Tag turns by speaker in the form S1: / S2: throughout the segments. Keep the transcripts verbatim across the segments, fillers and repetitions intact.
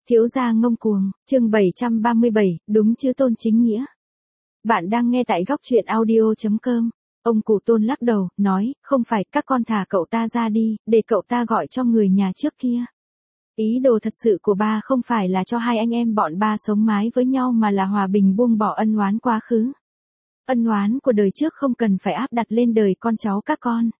S1: Thiếu gia ngông cuồng, chương bảy trăm ba mươi bảy, đúng chứ Tôn Chính Nghĩa. Bạn đang nghe tại góc truyện audio chấm com. Ông cụ Tôn lắc đầu, nói, không phải, các con thả cậu ta ra đi, để cậu ta gọi cho người nhà trước kia. Ý đồ thật sự của ba không phải là cho hai anh em bọn ba sống mái với nhau mà là hòa bình buông bỏ ân oán quá khứ. Ân oán của đời trước không cần phải áp đặt lên đời con cháu các con.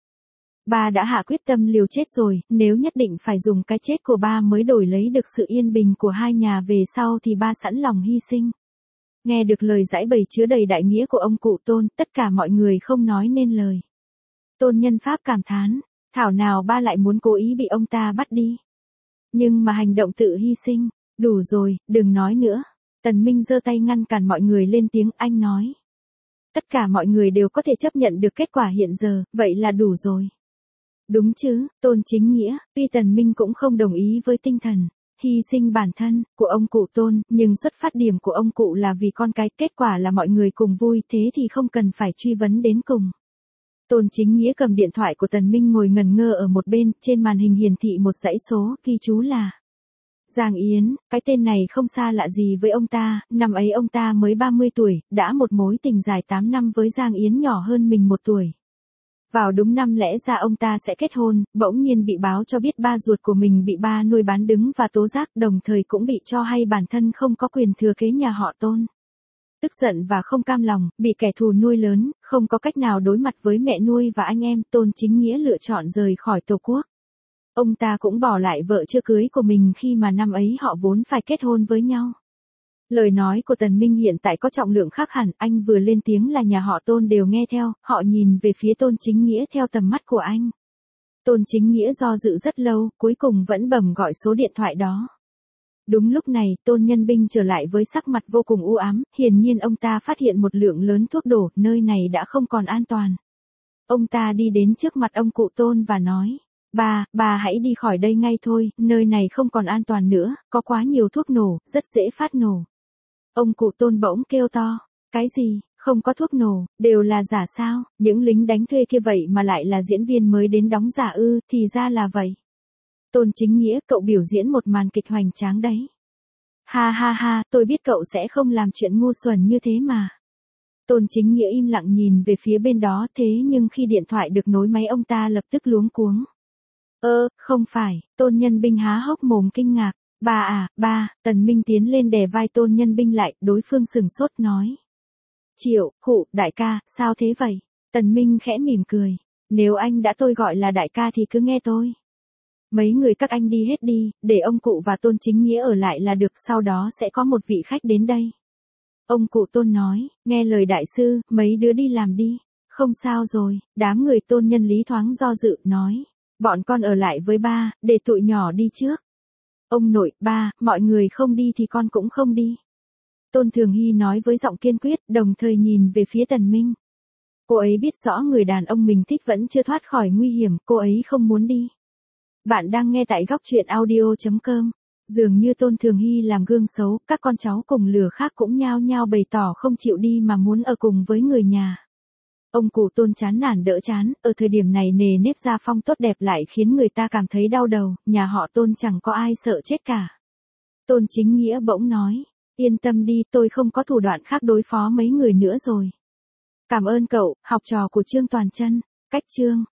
S1: Ba đã hạ quyết tâm liều chết rồi, nếu nhất định phải dùng cái chết của ba mới đổi lấy được sự yên bình của hai nhà về sau thì ba sẵn lòng hy sinh. Nghe được lời giãi bày chứa đầy đại nghĩa của ông cụ Tôn, tất cả mọi người không nói nên lời. Tôn Nhân Pháp cảm thán, thảo nào ba lại muốn cố ý bị ông ta bắt đi. Nhưng mà hành động tự hy sinh, đủ rồi, đừng nói nữa. Tần Minh giơ tay ngăn cản mọi người lên tiếng, anh nói. Tất cả mọi người đều có thể chấp nhận được kết quả hiện giờ, vậy là đủ rồi. Đúng chứ, Tôn Chính Nghĩa, tuy Tần Minh cũng không đồng ý với tinh thần hy sinh bản thân của ông cụ Tôn, nhưng xuất phát điểm của ông cụ là vì con cái, kết quả là mọi người cùng vui, thế thì không cần phải truy vấn đến cùng. Tôn Chính Nghĩa cầm điện thoại của Tần Minh ngồi ngần ngơ ở một bên, trên màn hình hiển thị một dãy số, ghi chú là Giang Yến, cái tên này không xa lạ gì với ông ta, năm ấy ông ta mới ba mươi tuổi, đã một mối tình dài tám năm với Giang Yến nhỏ hơn mình một tuổi. Vào đúng năm lẽ ra ông ta sẽ kết hôn, bỗng nhiên bị báo cho biết ba ruột của mình bị ba nuôi bán đứng và tố giác, đồng thời cũng bị cho hay bản thân không có quyền thừa kế nhà họ Tôn. Tức giận và không cam lòng, bị kẻ thù nuôi lớn, không có cách nào đối mặt với mẹ nuôi và anh em, Tôn Chính Nghĩa lựa chọn rời khỏi Tổ quốc. Ông ta cũng bỏ lại vợ chưa cưới của mình khi mà năm ấy họ vốn phải kết hôn với nhau. Lời nói của Tần Minh hiện tại có trọng lượng khác hẳn, anh vừa lên tiếng là nhà họ Tôn đều nghe theo, họ nhìn về phía Tôn Chính Nghĩa theo tầm mắt của anh. Tôn Chính Nghĩa do dự rất lâu, cuối cùng vẫn bấm gọi số điện thoại đó. Đúng lúc này, Tôn Nhân Binh trở lại với sắc mặt vô cùng u ám, hiển nhiên ông ta phát hiện một lượng lớn thuốc đổ, nơi này đã không còn an toàn. Ông ta đi đến trước mặt ông cụ Tôn và nói, ba, ba hãy đi khỏi đây ngay thôi, nơi này không còn an toàn nữa, có quá nhiều thuốc nổ, rất dễ phát nổ. Ông cụ Tôn bỗng kêu to, cái gì, không có thuốc nổ, đều là giả sao, những lính đánh thuê kia vậy mà lại là diễn viên mới đến đóng giả ư, thì ra là vậy. Tôn Chính Nghĩa, cậu biểu diễn một màn kịch hoành tráng đấy. Ha ha ha, tôi biết cậu sẽ không làm chuyện ngu xuẩn như thế mà. Tôn Chính Nghĩa im lặng nhìn về phía bên đó, thế nhưng khi điện thoại được nối máy ông ta lập tức luống cuống. Ơ, không phải, Tôn Nhân Binh há hốc mồm kinh ngạc. Ba à, ba, Tần Minh tiến lên đè vai Tôn Nhân Binh lại, đối phương sừng sốt nói. Triệu, khụ, đại ca, sao thế vậy? Tần Minh khẽ mỉm cười. Nếu anh đã tôi gọi là đại ca thì cứ nghe tôi. Mấy người các anh đi hết đi, để ông cụ và Tôn Chính Nghĩa ở lại là được, sau đó sẽ có một vị khách đến đây. Ông cụ Tôn nói, nghe lời đại sư, mấy đứa đi làm đi. Không sao rồi, đám người Tôn Nhân Lý thoáng do dự, nói. Bọn con ở lại với ba, để tụi nhỏ đi trước. Ông nội, ba, mọi người không đi thì con cũng không đi. Tôn Thường Hy nói với giọng kiên quyết, đồng thời nhìn về phía Tần Minh. Cô ấy biết rõ người đàn ông mình thích vẫn chưa thoát khỏi nguy hiểm, cô ấy không muốn đi. Bạn đang nghe tại góc truyện audio chấm com. Dường như Tôn Thường Hy làm gương xấu, các con cháu cùng lửa khác cũng nhao nhao bày tỏ không chịu đi mà muốn ở cùng với người nhà. Ông cụ Tôn chán nản đỡ chán, ở thời điểm này nề nếp gia phong tốt đẹp lại khiến người ta cảm thấy đau đầu, nhà họ Tôn chẳng có ai sợ chết cả. Tôn Chính Nghĩa bỗng nói, yên tâm đi, tôi không có thủ đoạn khác đối phó mấy người nữa rồi. Cảm ơn cậu, học trò của Trương Toàn Chân. Cách chương